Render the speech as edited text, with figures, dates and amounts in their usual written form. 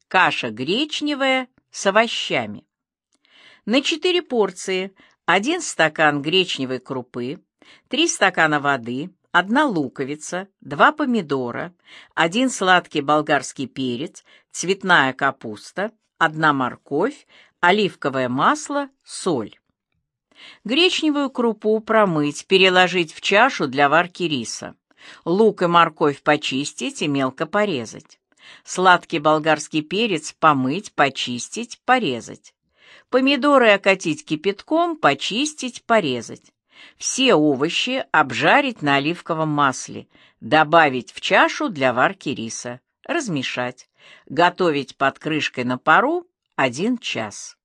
Каша гречневая с овощами. На 4 порции 1 стакан гречневой крупы, 3 стакана воды, 1 луковица, 2 помидора, 1 сладкий болгарский перец, цветная капуста, 1 морковь, оливковое масло, соль. Гречневую крупу промыть, переложить в чашу для варки риса. Лук и морковь почистить и мелко порезать. Сладкий болгарский перец помыть, почистить, порезать. Помидоры окатить кипятком, почистить, порезать. Все овощи обжарить на оливковом масле, добавить в чашу для варки риса, размешать. Готовить под крышкой на пару 1 час.